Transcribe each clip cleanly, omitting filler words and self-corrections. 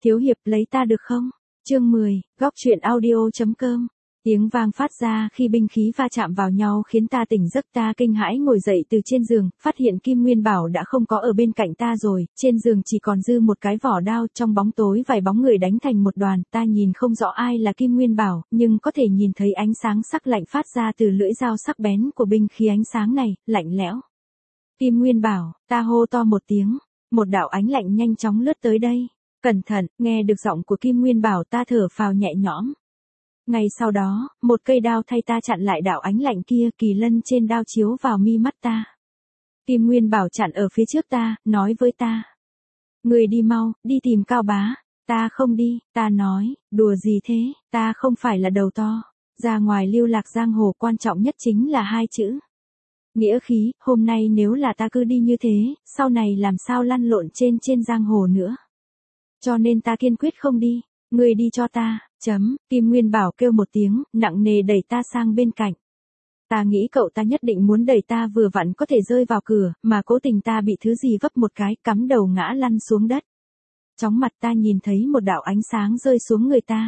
Thiếu hiệp lấy ta được không? Chương 10, góc truyện audio.com. Tiếng vang phát ra khi binh khí va chạm vào nhau khiến ta tỉnh giấc, ta kinh hãi ngồi dậy từ trên giường, phát hiện Kim Nguyên Bảo đã không có ở bên cạnh ta rồi, trên giường chỉ còn dư một cái vỏ đao, trong bóng tối vài bóng người đánh thành một đoàn, ta nhìn không rõ ai là Kim Nguyên Bảo, nhưng có thể nhìn thấy ánh sáng sắc lạnh phát ra từ lưỡi dao sắc bén của binh khí, ánh sáng này, lạnh lẽo. Kim Nguyên Bảo, ta hô to một tiếng, một đạo ánh lạnh nhanh chóng lướt tới đây. Cẩn thận, nghe được giọng của Kim Nguyên Bảo ta thở phào nhẹ nhõm. Ngay sau đó, một cây đao thay ta chặn lại đạo ánh lạnh kia, kỳ lân trên đao chiếu vào mi mắt ta. Kim Nguyên Bảo chặn ở phía trước ta, nói với ta. Người đi mau, đi tìm Cao Bá. Ta không đi, ta nói, đùa gì thế, ta không phải là đầu to. Ra ngoài lưu lạc giang hồ quan trọng nhất chính là hai chữ. Nghĩa khí, hôm nay nếu là ta cứ đi như thế, sau này làm sao lăn lộn trên giang hồ nữa. Cho nên ta kiên quyết không đi, người đi cho ta, Kim Nguyên Bảo kêu một tiếng, nặng nề đẩy ta sang bên cạnh. Ta nghĩ cậu ta nhất định muốn đẩy ta vừa vặn có thể rơi vào cửa, mà cố tình ta bị thứ gì vấp một cái, cắm đầu ngã lăn xuống đất. Chóng mặt ta nhìn thấy một đạo ánh sáng rơi xuống người ta.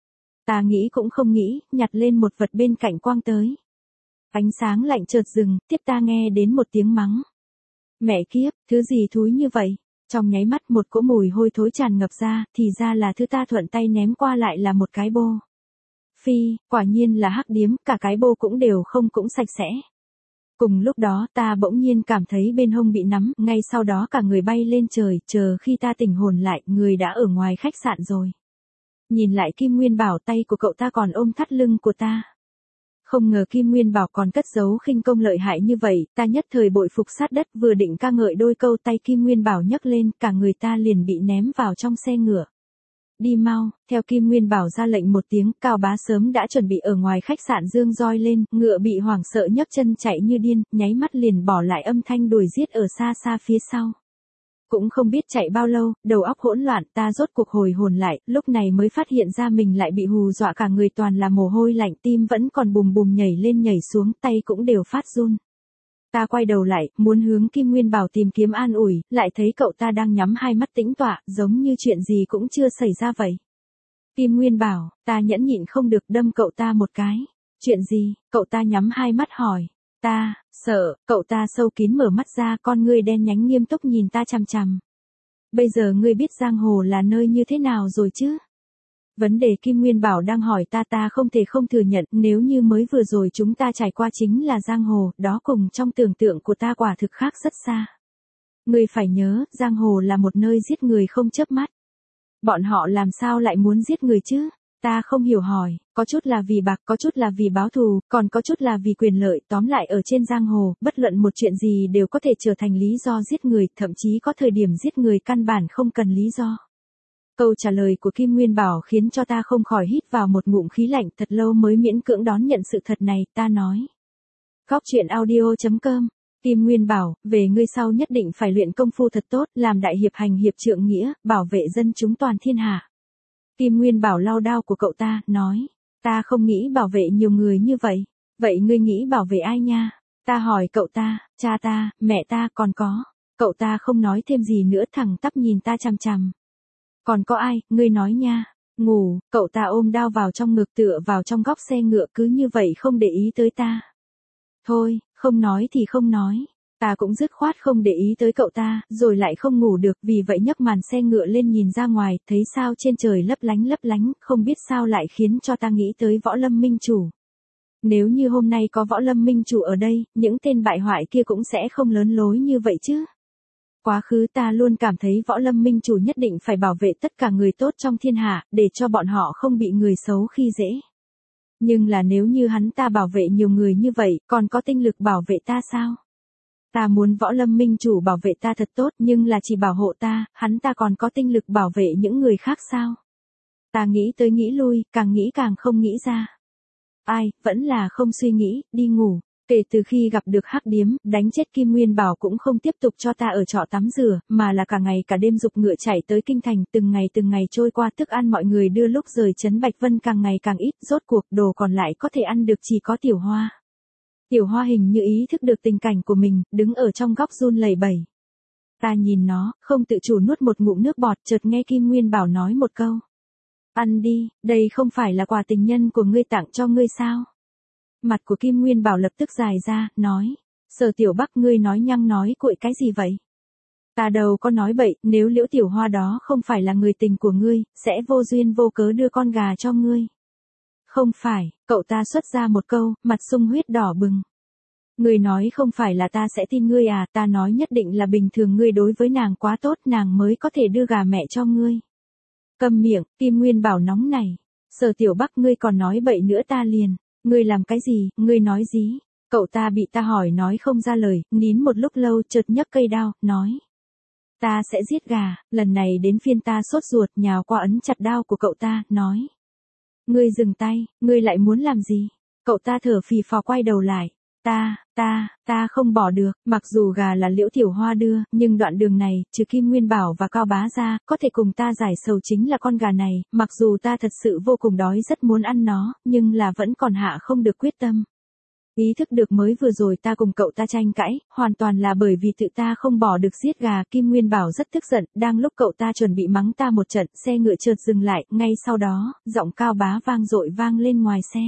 Ta nghĩ cũng không nghĩ, nhặt lên một vật bên cạnh quăng tới. Ánh sáng lạnh chợt dừng, tiếp ta nghe đến một tiếng mắng. Mẹ kiếp, thứ gì thúi như vậy? Trong nháy mắt một cỗ mùi hôi thối tràn ngập ra, thì ra là thứ ta thuận tay ném qua lại là một cái bô. Phi, quả nhiên là hắc điếm, cả cái bô cũng đều không cũng sạch sẽ. Cùng lúc đó ta bỗng nhiên cảm thấy bên hông bị nắm, ngay sau đó cả người bay lên trời, chờ khi ta tỉnh hồn lại, người đã ở ngoài khách sạn rồi. Nhìn lại Kim Nguyên Bảo, tay của cậu ta còn ôm thắt lưng của ta. Không ngờ Kim Nguyên Bảo còn cất giấu khinh công lợi hại như vậy, ta nhất thời bội phục sát đất, vừa định ca ngợi đôi câu, tay Kim Nguyên Bảo nhấc lên, cả người ta liền bị ném vào trong xe ngựa. Đi mau, theo Kim Nguyên Bảo ra lệnh một tiếng, Cao Bá sớm đã chuẩn bị ở ngoài khách sạn giương roi lên, ngựa bị hoảng sợ nhấc chân chạy như điên, nháy mắt liền bỏ lại âm thanh đuổi giết ở xa xa phía sau. Cũng không biết chạy bao lâu, đầu óc hỗn loạn, ta rốt cuộc hồi hồn lại, lúc này mới phát hiện ra mình lại bị hù dọa, cả người toàn là mồ hôi lạnh, tim vẫn còn bùm bùm nhảy lên nhảy xuống, tay cũng đều phát run. Ta quay đầu lại, muốn hướng Kim Nguyên Bảo tìm kiếm an ủi, lại thấy cậu ta đang nhắm hai mắt tĩnh tọa, giống như chuyện gì cũng chưa xảy ra vậy. Kim Nguyên Bảo, ta nhẫn nhịn không được đâm cậu ta một cái. Chuyện gì? Cậu ta nhắm hai mắt hỏi. Ta, sợ, cậu ta sâu kín mở mắt ra, con ngươi đen nhánh nghiêm túc nhìn ta chằm chằm. Bây giờ ngươi biết giang hồ là nơi như thế nào rồi chứ? Vấn đề Kim Nguyên Bảo đang hỏi ta không thể không thừa nhận, nếu như mới vừa rồi chúng ta trải qua chính là giang hồ, đó cùng trong tưởng tượng của ta quả thực khác rất xa. Ngươi phải nhớ, giang hồ là một nơi giết người không chớp mắt. Bọn họ làm sao lại muốn giết người chứ? Ta không hiểu hỏi, có chút là vì bạc, có chút là vì báo thù, còn có chút là vì quyền lợi, tóm lại ở trên giang hồ, bất luận một chuyện gì đều có thể trở thành lý do giết người, thậm chí có thời điểm giết người căn bản không cần lý do. Câu trả lời của Kim Nguyên Bảo khiến cho ta không khỏi hít vào một ngụm khí lạnh, thật lâu mới miễn cưỡng đón nhận sự thật này, ta nói. Góc truyện audio.com. Kim Nguyên Bảo, về ngươi sau nhất định phải luyện công phu thật tốt, làm đại hiệp hành hiệp trượng nghĩa, bảo vệ dân chúng toàn thiên hạ. Kim Nguyên Bảo lau đao của cậu ta, nói. Ta không nghĩ bảo vệ nhiều người như vậy. Vậy ngươi nghĩ bảo vệ ai nha? Ta hỏi cậu ta, cha ta, mẹ ta, còn có. Cậu ta không nói thêm gì nữa, thẳng tắp nhìn ta chằm chằm. Còn có ai, ngươi nói nha. Ngủ, cậu ta ôm đao vào trong ngực, tựa vào trong góc xe ngựa, cứ như vậy không để ý tới ta. Thôi, không nói thì không nói. Ta cũng dứt khoát không để ý tới cậu ta, rồi lại không ngủ được, vì vậy nhấc màn xe ngựa lên nhìn ra ngoài, thấy sao trên trời lấp lánh, không biết sao lại khiến cho ta nghĩ tới Võ Lâm Minh Chủ. Nếu như hôm nay có Võ Lâm Minh Chủ ở đây, những tên bại hoại kia cũng sẽ không lớn lối như vậy chứ. Quá khứ ta luôn cảm thấy Võ Lâm Minh Chủ nhất định phải bảo vệ tất cả người tốt trong thiên hạ, để cho bọn họ không bị người xấu khi dễ. Nhưng là nếu như hắn ta bảo vệ nhiều người như vậy, còn có tinh lực bảo vệ ta sao? Ta muốn Võ Lâm Minh Chủ bảo vệ ta thật tốt, nhưng là chỉ bảo hộ ta, hắn ta còn có tinh lực bảo vệ những người khác sao? Ta nghĩ tới nghĩ lui, càng nghĩ càng không nghĩ ra. Ai, vẫn là không suy nghĩ, đi ngủ. Kể từ khi gặp được hắc điếm, đánh chết Kim Nguyên Bảo cũng không tiếp tục cho ta ở trọ tắm rửa, mà là cả ngày cả đêm giục ngựa chạy tới kinh thành, từng ngày trôi qua, thức ăn mọi người đưa lúc rời trấn Bạch Vân càng ngày càng ít, rốt cuộc đồ còn lại có thể ăn được chỉ có Tiểu Hoa. Tiểu Hoa hình như ý thức được tình cảnh của mình, đứng ở trong góc run lẩy bẩy. Ta nhìn nó, không tự chủ nuốt một ngụm nước bọt, chợt nghe Kim Nguyên Bảo nói một câu. Ăn đi, đây không phải là quà tình nhân của ngươi tặng cho ngươi sao? Mặt của Kim Nguyên Bảo lập tức dài ra, nói. Sở Tiểu Bắc, ngươi nói nhăng nói cuội cái gì vậy? Ta đâu có nói bậy, nếu Liễu Tiểu Hoa đó không phải là người tình của ngươi, sẽ vô duyên vô cớ đưa con gà cho ngươi. Không phải, cậu ta xuất ra một câu, mặt sung huyết đỏ bừng. Ngươi nói không phải là ta sẽ tin ngươi à, ta nói nhất định là bình thường ngươi đối với nàng quá tốt, nàng mới có thể đưa gà mẹ cho ngươi. Câm miệng, Kim Nguyên Bảo nóng này. Sở Tiểu Bắc, ngươi còn nói bậy nữa ta liền. Ngươi làm cái gì, ngươi nói gì? Cậu ta bị ta hỏi nói không ra lời, nín một lúc lâu chợt nhấc cây đao, nói. Ta sẽ giết gà, lần này đến phiên ta sốt ruột nhào qua ấn chặt đao của cậu ta, nói. Ngươi dừng tay, ngươi lại muốn làm gì? Cậu ta thở phì phò quay đầu lại. Ta không bỏ được, mặc dù gà là Liễu Tiểu Hoa đưa, nhưng đoạn đường này, trừ Kim Nguyên Bảo và Cao Bá ra, có thể cùng ta giải sầu chính là con gà này, mặc dù ta thật sự vô cùng đói rất muốn ăn nó, nhưng là vẫn còn hạ không được quyết tâm. Ý thức được mới vừa rồi ta cùng cậu ta tranh cãi, hoàn toàn là bởi vì tự ta không bỏ được giết gà. Kim Nguyên Bảo rất tức giận, đang lúc cậu ta chuẩn bị mắng ta một trận, xe ngựa chợt dừng lại, ngay sau đó, giọng Cao Bá vang dội vang lên ngoài xe.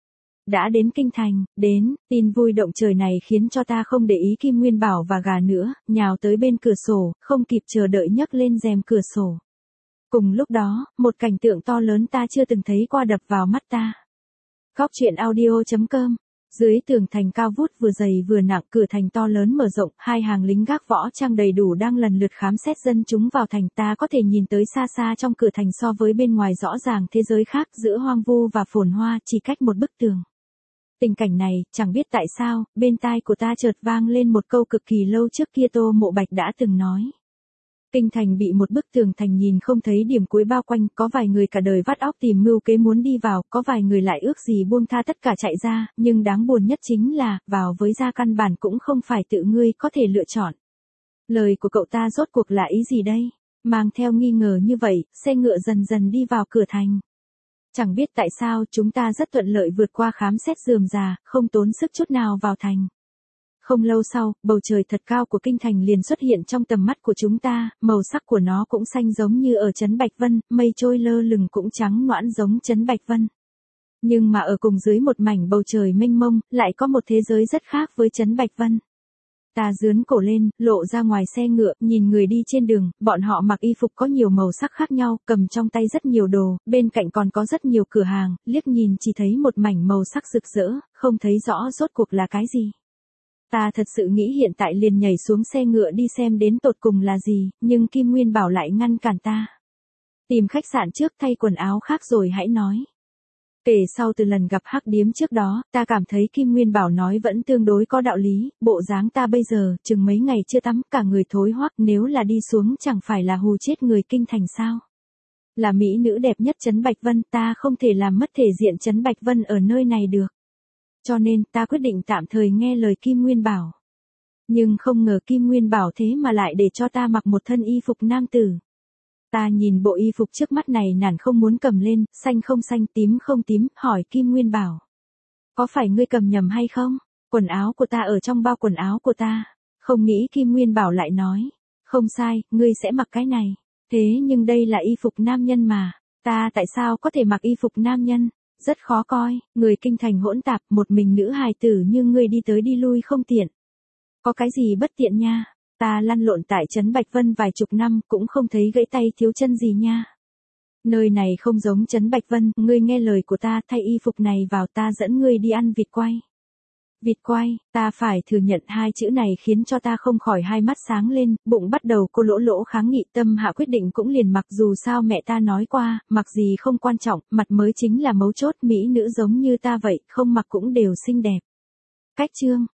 Đã đến kinh thành, đến, tin vui động trời này khiến cho ta không để ý Kim Nguyên Bảo và gà nữa, nhào tới bên cửa sổ, không kịp chờ đợi nhấc lên rèm cửa sổ. Cùng lúc đó, một cảnh tượng to lớn ta chưa từng thấy qua đập vào mắt ta. Góc truyện audio.com. Dưới tường thành cao vút vừa dày vừa nặng, cửa thành to lớn mở rộng, hai hàng lính gác võ trang đầy đủ đang lần lượt khám xét dân chúng vào thành. Ta có thể nhìn tới xa xa trong cửa thành so với bên ngoài rõ ràng thế giới khác, giữa hoang vu và phồn hoa, chỉ cách một bức tường. Tình cảnh này, chẳng biết tại sao, bên tai của ta chợt vang lên một câu cực kỳ lâu trước kia Tô Mộ Bạch đã từng nói. Kinh thành bị một bức tường thành nhìn không thấy điểm cuối bao quanh, có vài người cả đời vắt óc tìm mưu kế muốn đi vào, có vài người lại ước gì buông tha tất cả chạy ra, nhưng đáng buồn nhất chính là, vào với gia căn bản cũng không phải tự ngươi có thể lựa chọn. Lời của cậu ta rốt cuộc là ý gì đây? Mang theo nghi ngờ như vậy, xe ngựa dần dần đi vào cửa thành. Chẳng biết tại sao chúng ta rất thuận lợi vượt qua khám xét rườm rà, không tốn sức chút nào vào thành. Không lâu sau, bầu trời thật cao của kinh thành liền xuất hiện trong tầm mắt của chúng ta, màu sắc của nó cũng xanh giống như ở trấn Bạch Vân, mây trôi lơ lửng cũng trắng nõn giống trấn Bạch Vân. Nhưng mà ở cùng dưới một mảnh bầu trời mênh mông, lại có một thế giới rất khác với trấn Bạch Vân. Ta dướn cổ lên, lộ ra ngoài xe ngựa, nhìn người đi trên đường, bọn họ mặc y phục có nhiều màu sắc khác nhau, cầm trong tay rất nhiều đồ, bên cạnh còn có rất nhiều cửa hàng, liếc nhìn chỉ thấy một mảnh màu sắc rực rỡ, không thấy rõ rốt cuộc là cái gì. Ta thật sự nghĩ hiện tại liền nhảy xuống xe ngựa đi xem đến tột cùng là gì, nhưng Kim Nguyên Bảo lại ngăn cản ta. Tìm khách sạn trước, thay quần áo khác rồi hãy nói. Kể sau từ lần gặp Hắc Điếm trước đó, ta cảm thấy Kim Nguyên Bảo nói vẫn tương đối có đạo lý, bộ dáng ta bây giờ, chừng mấy ngày chưa tắm, cả người thối hoắc, nếu là đi xuống chẳng phải là hù chết người kinh thành sao. Là mỹ nữ đẹp nhất trấn Bạch Vân, ta không thể làm mất thể diện trấn Bạch Vân ở nơi này được. Cho nên, ta quyết định tạm thời nghe lời Kim Nguyên Bảo. Nhưng không ngờ Kim Nguyên Bảo thế mà lại để cho ta mặc một thân y phục nam tử. Ta nhìn bộ y phục trước mắt này nản không muốn cầm lên, xanh không xanh, tím không tím, hỏi Kim Nguyên Bảo. Có phải ngươi cầm nhầm hay không? Quần áo của ta ở trong bao quần áo của ta. Không nghĩ Kim Nguyên Bảo lại nói. Không sai, ngươi sẽ mặc cái này. Thế nhưng đây là y phục nam nhân mà. Ta tại sao có thể mặc y phục nam nhân? Rất khó coi, người kinh thành hỗn tạp, một mình nữ hài tử như ngươi đi tới đi lui không tiện. Có cái gì bất tiện nha? Ta lăn lộn tại trấn Bạch Vân vài chục năm, cũng không thấy gãy tay thiếu chân gì nha. Nơi này không giống trấn Bạch Vân, ngươi nghe lời của ta, thay y phục này vào, ta dẫn ngươi đi ăn vịt quay. Vịt quay, ta phải thừa nhận hai chữ này khiến cho ta không khỏi hai mắt sáng lên, bụng bắt đầu cô lỗ lỗ kháng nghị, tâm hạ quyết định cũng liền mặc, dù sao mẹ ta nói qua, mặc gì không quan trọng, mặt mới chính là mấu chốt, mỹ nữ giống như ta vậy, không mặc cũng đều xinh đẹp. Cách chương